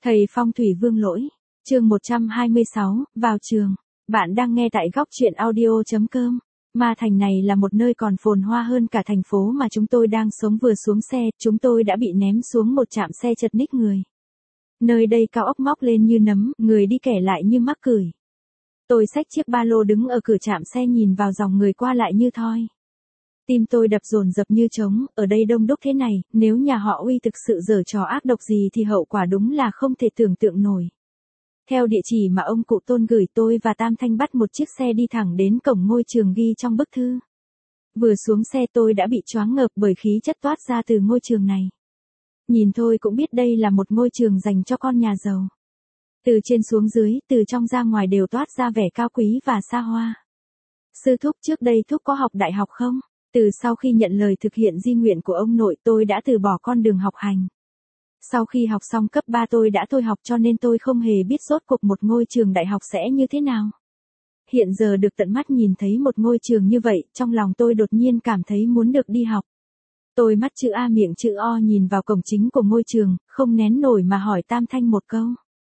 Thầy Phong thủy Vương Lỗi, chương 126, vào trường. Bạn đang nghe tại góc truyện audio.com. Ma Thành này là một nơi còn phồn hoa hơn cả thành phố mà chúng tôi đang sống. Vừa xuống xe, chúng tôi đã bị ném xuống một trạm xe chật ních người. Nơi đây cao ốc móc lên như nấm, người đi kẻ lại như mắc cười. Tôi xách chiếc ba lô đứng ở cửa trạm xe nhìn vào dòng người qua lại như thoi. Tim tôi đập dồn dập như trống, ở đây đông đúc thế này, nếu nhà họ Uy thực sự giở trò ác độc gì thì hậu quả đúng là không thể tưởng tượng nổi. Theo địa chỉ mà ông cụ Tôn gửi, tôi và Tam Thanh bắt một chiếc xe đi thẳng đến cổng ngôi trường ghi trong bức thư. Vừa xuống xe tôi đã bị choáng ngợp bởi khí chất toát ra từ ngôi trường này. Nhìn thôi cũng biết đây là một ngôi trường dành cho con nhà giàu. Từ trên xuống dưới, từ trong ra ngoài đều toát ra vẻ cao quý và xa hoa. Sư thúc, trước đây thúc có học đại học không? Từ sau khi nhận lời thực hiện di nguyện của ông nội, tôi đã từ bỏ con đường học hành. Sau khi học xong cấp 3 tôi đã thôi học, cho nên tôi không hề biết rốt cuộc một ngôi trường đại học sẽ như thế nào. Hiện giờ được tận mắt nhìn thấy một ngôi trường như vậy, trong lòng tôi đột nhiên cảm thấy muốn được đi học. Tôi mắt chữ A miệng chữ O nhìn vào cổng chính của ngôi trường, không nén nổi mà hỏi Tam Thanh một câu.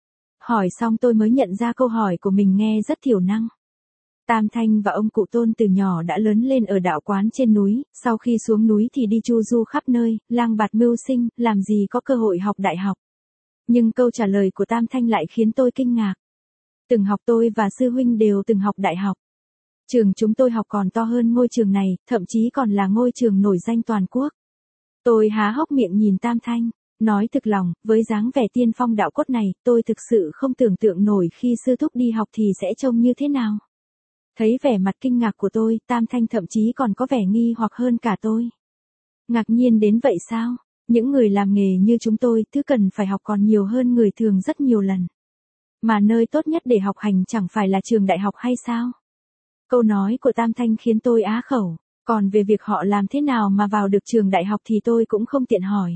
Hỏi xong tôi mới nhận ra câu hỏi của mình nghe rất thiểu năng. Tam Thanh và ông cụ Tôn từ nhỏ đã lớn lên ở đạo quán trên núi, sau khi xuống núi thì đi chu du khắp nơi, lang bạt mưu sinh, làm gì có cơ hội học đại học. Nhưng câu trả lời của Tam Thanh lại khiến tôi kinh ngạc. Từng học, tôi và sư huynh đều từng học đại học. Trường chúng tôi học còn to hơn ngôi trường này, thậm chí còn là ngôi trường nổi danh toàn quốc. Tôi há hốc miệng nhìn Tam Thanh, nói thực lòng, với dáng vẻ tiên phong đạo cốt này, tôi thực sự không tưởng tượng nổi khi sư thúc đi học thì sẽ trông như thế nào. Thấy vẻ mặt kinh ngạc của tôi, Tam Thanh thậm chí còn có vẻ nghi hoặc hơn cả tôi. Ngạc nhiên đến vậy sao? Những người làm nghề như chúng tôi, thứ cần phải học còn nhiều hơn người thường rất nhiều lần. Mà nơi tốt nhất để học hành chẳng phải là trường đại học hay sao? Câu nói của Tam Thanh khiến tôi á khẩu, còn về việc họ làm thế nào mà vào được trường đại học thì tôi cũng không tiện hỏi.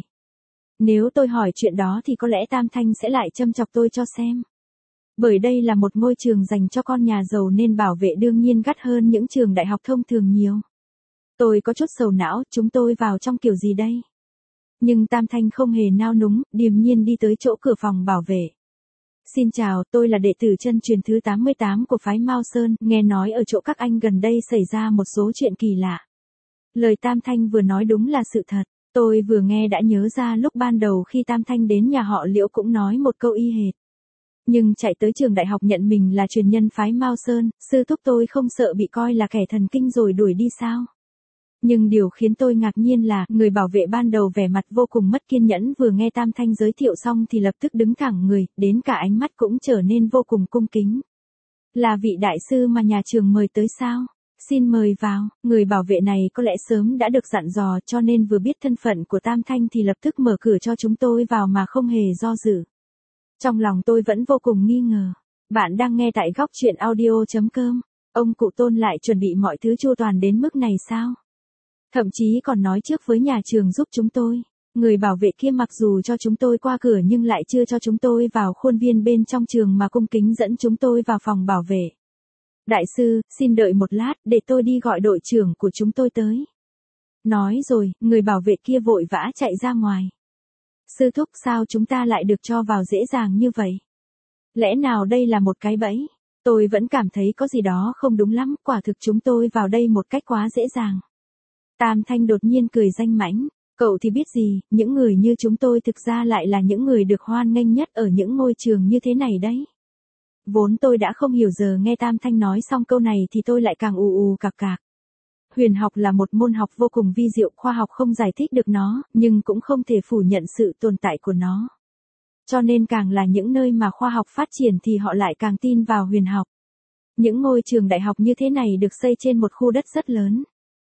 Nếu tôi hỏi chuyện đó thì có lẽ Tam Thanh sẽ lại châm chọc tôi cho xem. Bởi đây là một ngôi trường dành cho con nhà giàu nên bảo vệ đương nhiên gắt hơn những trường đại học thông thường nhiều. Tôi có chút sầu não, chúng tôi vào trong kiểu gì đây? Nhưng Tam Thanh không hề nao núng, điềm nhiên đi tới chỗ cửa phòng bảo vệ. Xin chào, tôi là đệ tử chân truyền thứ 88 của phái Mao Sơn, nghe nói ở chỗ các anh gần đây xảy ra một số chuyện kỳ lạ. Lời Tam Thanh vừa nói đúng là sự thật, tôi vừa nghe đã nhớ ra lúc ban đầu khi Tam Thanh đến nhà họ Liễu cũng nói một câu y hệt. Nhưng chạy tới trường đại học nhận mình là truyền nhân phái Mao Sơn, sư thúc tôi không sợ bị coi là kẻ thần kinh rồi đuổi đi sao? Nhưng điều khiến tôi ngạc nhiên là, người bảo vệ ban đầu vẻ mặt vô cùng mất kiên nhẫn vừa nghe Tam Thanh giới thiệu xong thì lập tức đứng thẳng người, đến cả ánh mắt cũng trở nên vô cùng cung kính. Là vị đại sư mà nhà trường mời tới sao? Xin mời vào. Người bảo vệ này có lẽ sớm đã được dặn dò cho nên vừa biết thân phận của Tam Thanh thì lập tức mở cửa cho chúng tôi vào mà không hề do dự. Trong lòng tôi vẫn vô cùng nghi ngờ. Bạn đang nghe tại góc truyện audio.com. Ông cụ Tôn lại chuẩn bị mọi thứ chu toàn đến mức này sao? Thậm chí còn nói trước với nhà trường giúp chúng tôi. Người bảo vệ kia mặc dù cho chúng tôi qua cửa nhưng lại chưa cho chúng tôi vào khuôn viên bên trong trường mà cung kính dẫn chúng tôi vào phòng bảo vệ. Đại sư, xin đợi một lát để tôi đi gọi đội trưởng của chúng tôi tới. Nói rồi, người bảo vệ kia vội vã chạy ra ngoài. Sư thúc, sao chúng ta lại được cho vào dễ dàng như vậy? Lẽ nào đây là một cái bẫy? Tôi vẫn cảm thấy có gì đó không đúng lắm, quả thực chúng tôi vào đây một cách quá dễ dàng. Tam Thanh đột nhiên cười danh mãnh, cậu thì biết gì, những người như chúng tôi thực ra lại là những người được hoan nghênh nhất ở những ngôi trường như thế này đấy. Vốn tôi đã không hiểu, giờ nghe Tam Thanh nói xong câu này thì tôi lại càng ù cạc cạc. Huyền học là một môn học vô cùng vi diệu, khoa học không giải thích được nó, nhưng cũng không thể phủ nhận sự tồn tại của nó. Cho nên càng là những nơi mà khoa học phát triển thì họ lại càng tin vào huyền học. Những ngôi trường đại học như thế này được xây trên một khu đất rất lớn.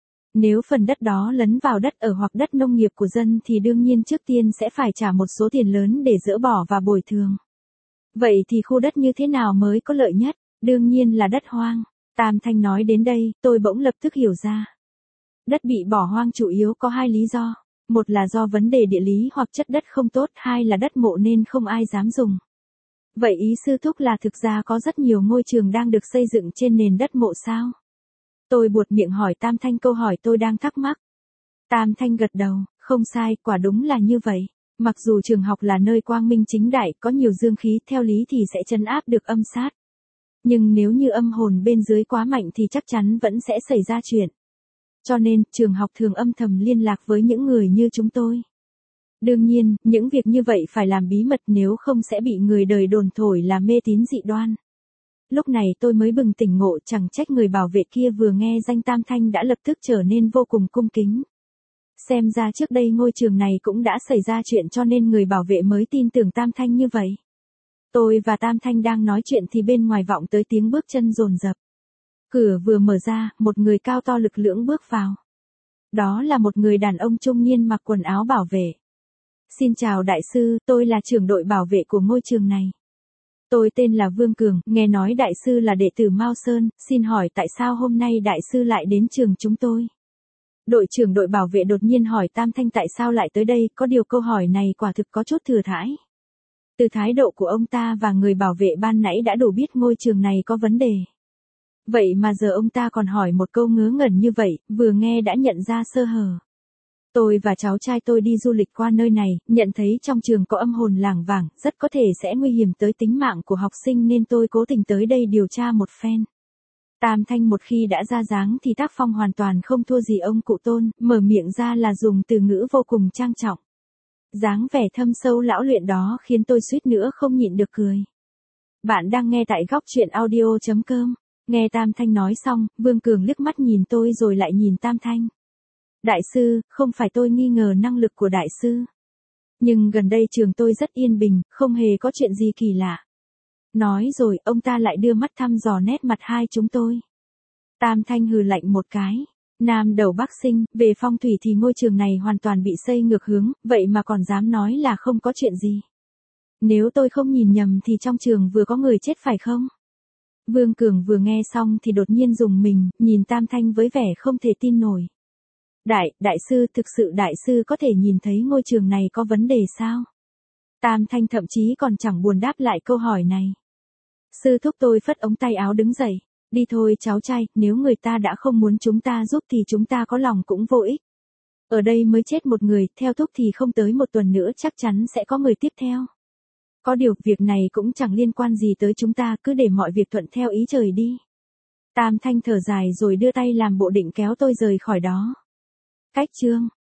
Nếu phần đất đó lấn vào đất ở hoặc đất nông nghiệp của dân thì đương nhiên trước tiên sẽ phải trả một số tiền lớn để dỡ bỏ và bồi thường. Vậy thì khu đất như thế nào mới có lợi nhất? Đương nhiên là đất hoang. Tam Thanh nói đến đây, tôi bỗng lập tức hiểu ra. Đất bị bỏ hoang chủ yếu có hai lý do. Một là do vấn đề địa lý hoặc chất đất không tốt, hai là đất mộ nên không ai dám dùng. Vậy ý sư thúc là thực ra có rất nhiều ngôi trường đang được xây dựng trên nền đất mộ sao? Tôi buột miệng hỏi Tam Thanh câu hỏi tôi đang thắc mắc. Tam Thanh gật đầu, không sai, quả đúng là như vậy. Mặc dù trường học là nơi quang minh chính đại, có nhiều dương khí, theo lý thì sẽ trấn áp được âm sát. Nhưng nếu như âm hồn bên dưới quá mạnh thì chắc chắn vẫn sẽ xảy ra chuyện. Cho nên, trường học thường âm thầm liên lạc với những người như chúng tôi. Đương nhiên, những việc như vậy phải làm bí mật nếu không sẽ bị người đời đồn thổi là mê tín dị đoan. Lúc này tôi mới bừng tỉnh ngộ, chẳng trách người bảo vệ kia vừa nghe danh Tam Thanh đã lập tức trở nên vô cùng cung kính. Xem ra trước đây ngôi trường này cũng đã xảy ra chuyện cho nên người bảo vệ mới tin tưởng Tam Thanh như vậy. Tôi và Tam Thanh đang nói chuyện thì bên ngoài vọng tới tiếng bước chân dồn dập. Cửa vừa mở ra, một người cao to lực lưỡng bước vào. Đó là một người đàn ông trung niên mặc quần áo bảo vệ. Xin chào đại sư, tôi là trưởng đội bảo vệ của ngôi trường này. Tôi tên là Vương Cường, nghe nói đại sư là đệ tử Mao Sơn, xin hỏi tại sao hôm nay đại sư lại đến trường chúng tôi? Đội trưởng đội bảo vệ đột nhiên hỏi Tam Thanh tại sao lại tới đây, có điều câu hỏi này quả thực có chút thừa thãi. Từ thái độ của ông ta và người bảo vệ ban nãy đã đủ biết ngôi trường này có vấn đề. Vậy mà giờ ông ta còn hỏi một câu ngớ ngẩn như vậy, vừa nghe đã nhận ra sơ hở. Tôi và cháu trai tôi đi du lịch qua nơi này, nhận thấy trong trường có âm hồn lảng vảng, rất có thể sẽ nguy hiểm tới tính mạng của học sinh nên tôi cố tình tới đây điều tra một phen. Tam Thanh một khi đã ra dáng thì tác phong hoàn toàn không thua gì ông cụ Tôn, mở miệng ra là dùng từ ngữ vô cùng trang trọng. Dáng vẻ thâm sâu lão luyện đó khiến tôi suýt nữa không nhịn được cười. Bạn đang nghe tại góc truyện audio.com. Nghe Tam Thanh nói xong, Vương Cường liếc mắt nhìn tôi rồi lại nhìn Tam Thanh. Đại sư, không phải tôi nghi ngờ năng lực của đại sư. Nhưng gần đây trường tôi rất yên bình, không hề có chuyện gì kỳ lạ. Nói rồi, ông ta lại đưa mắt thăm dò nét mặt hai chúng tôi. Tam Thanh hừ lạnh một cái. Nam đầu Bắc sinh, về phong thủy thì ngôi trường này hoàn toàn bị xây ngược hướng, vậy mà còn dám nói là không có chuyện gì. Nếu tôi không nhìn nhầm thì trong trường vừa có người chết phải không? Vương Cường vừa nghe xong thì đột nhiên rùng mình, nhìn Tam Thanh với vẻ không thể tin nổi. Đại sư, thực sự đại sư có thể nhìn thấy ngôi trường này có vấn đề sao? Tam Thanh thậm chí còn chẳng buồn đáp lại câu hỏi này. Sư thúc tôi phất ống tay áo đứng dậy. Đi thôi cháu trai, nếu người ta đã không muốn chúng ta giúp thì chúng ta có lòng cũng vô ích. Ở đây mới chết một người, theo thúc thì không tới một tuần nữa chắc chắn sẽ có người tiếp theo. Có điều, việc này cũng chẳng liên quan gì tới chúng ta, cứ để mọi việc thuận theo ý trời đi. Tam Thanh thở dài rồi đưa tay làm bộ định kéo tôi rời khỏi đó. Cách chương